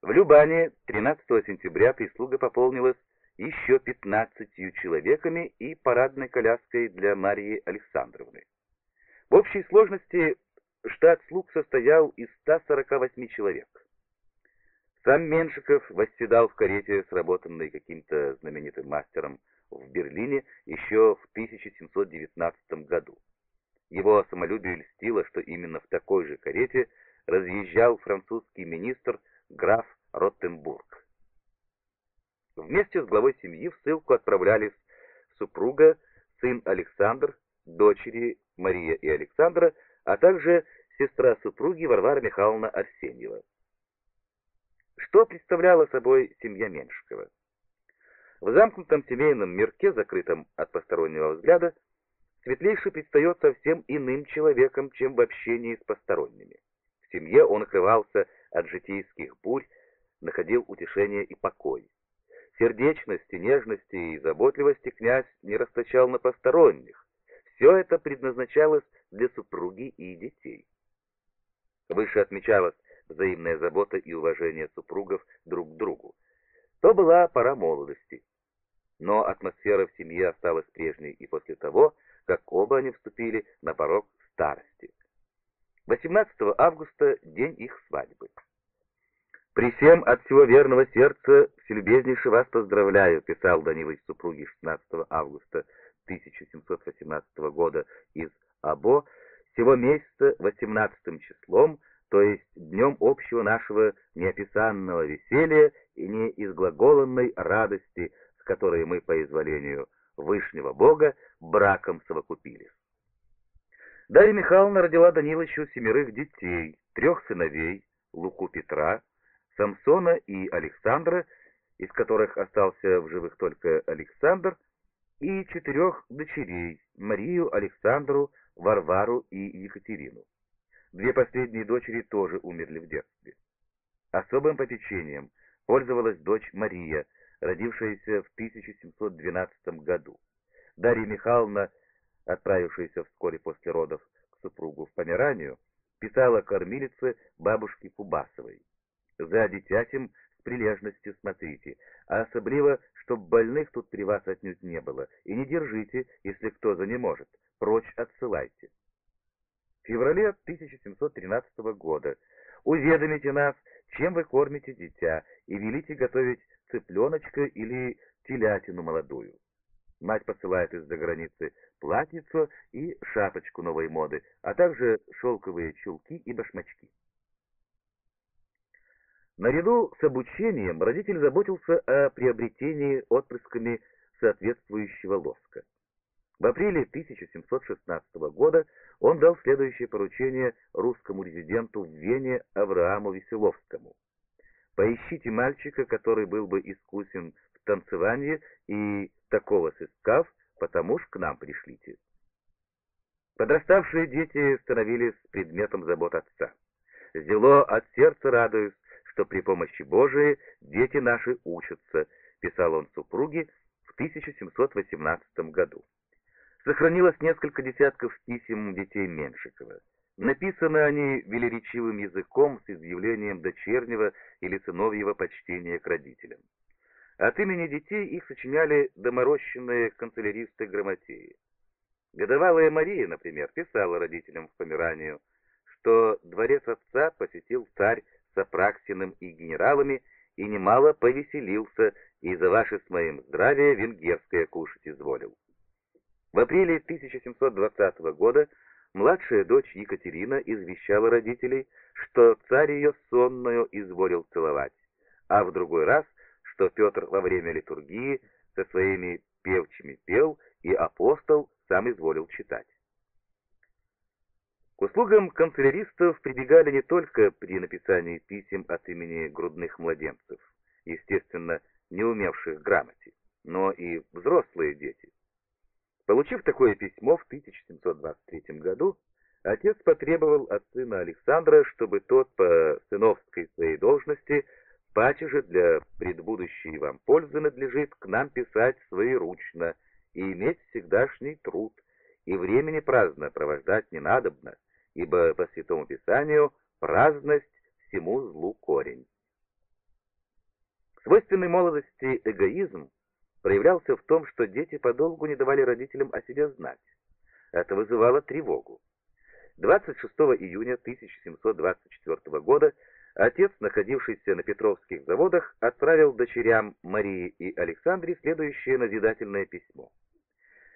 В Любане 13 сентября прислуга пополнилась еще 15 человеками и парадной коляской для Марии Александровны. В общей сложности штат слуг состоял из 148 человек. Сам Меншиков восседал в карете, сработанной каким-то знаменитым мастером в Берлине еще в 1719 году. Его самолюбие льстило, что именно в такой же карете разъезжал французский министр граф Роттенбург. Вместе с главой семьи в ссылку отправлялись супруга, сын Александр, дочери Мария и Александра, а также сестра супруги Варвара Михайловна Арсеньева. Что представляла собой семья Меншикова? В замкнутом семейном мирке, закрытом от постороннего взгляда, Светлейший предстает совсем иным человеком, чем в общении с посторонними. В семье он укрывался от житейских бурь, находил утешение и покой. Сердечности, нежности и заботливости князь не расточал на посторонних. Все это предназначалось для супруги и детей. Выше отмечалась взаимная забота и уважение супругов друг к другу. То была пора молодости. Но атмосфера в семье осталась прежней и после того, как оба они вступили на порог старости. 18 августа — день их свадьбы. «При всем от всего верного сердца вселюбезнейше вас поздравляю», писал Данилович супруге 16 августа 1718 года из Або, «сего месяца 18 числом, то есть днем общего нашего неописанного веселья и неизглаголанной радости, с которой мы по изволению Вышнего Бога браком совокупились». Дарья Михайловна родила Данилычу 7 детей, 3 сыновей, Луку Петра, Самсона и Александра, из которых остался в живых только Александр, и 4 дочерей, Марию, Александру, Варвару и Екатерину. 2 последние дочери тоже умерли в детстве. Особым попечением пользовалась дочь Мария, родившаяся в 1712 году. Дарья Михайловна, отправившаяся вскоре после родов к супругу в Померанию, писала кормилице бабушке Кубасовой: «За дитятем с прилежностью смотрите, а особливо, чтоб больных тут при вас отнюдь не было, и не держите, если кто занеможет, прочь отсылайте». В феврале 1713 года: «Уведомите нас, чем вы кормите дитя, и велите готовить цыпленочка или телятину молодую». Мать посылает из-за границы платьицо и шапочку новой моды, а также шелковые чулки и башмачки. Наряду с обучением родитель заботился о приобретении отпрысками соответствующего лоска. В апреле 1716 года он дал следующее поручение русскому резиденту в Вене Аврааму Веселовскому: «Поищите мальчика, который был бы искусен в танцевании, и такого сыскав, потому ж к нам пришлите». Подраставшие дети становились предметом забот отца. «Зело от сердца радуюсь, что при помощи Божией дети наши учатся», писал он супруге в 1718 году. Сохранилось несколько десятков писем детей Меншикова. Написаны они велеречивым языком с изъявлением дочернего или сыновьего почтения к родителям. От имени детей их сочиняли доморощенные канцеляристы-грамотеи. Годовалая Мария, например, писала родителям в Померанию, что дворец отца посетил царь с Апраксиным и генералами и немало повеселился, и за ваше с моим здравие венгерское кушать изволил. В апреле 1720 года младшая дочь Екатерина извещала родителей, что царь ее сонную изволил целовать, а в другой раз, что Петр во время литургии со своими певчими пел, и апостол сам изволил читать. К услугам канцеляристов прибегали не только при написании писем от имени грудных младенцев, естественно, не умевших грамоте, но и взрослые дети. Получив такое письмо в 1723 году, отец потребовал от сына Александра, чтобы тот по сыновской своей должности, паче для предбудущей вам пользы надлежит к нам писать своеручно и иметь всегдашний труд, и времени праздно провождать не надобно, ибо по Святому Писанию праздность всему злу корень. Свойственный молодости эгоизм проявлялся в том, что дети подолгу не давали родителям о себе знать. Это вызывало тревогу. 26 июня 1724 года отец, находившийся на Петровских заводах, отправил дочерям Марии и Александре следующее назидательное письмо.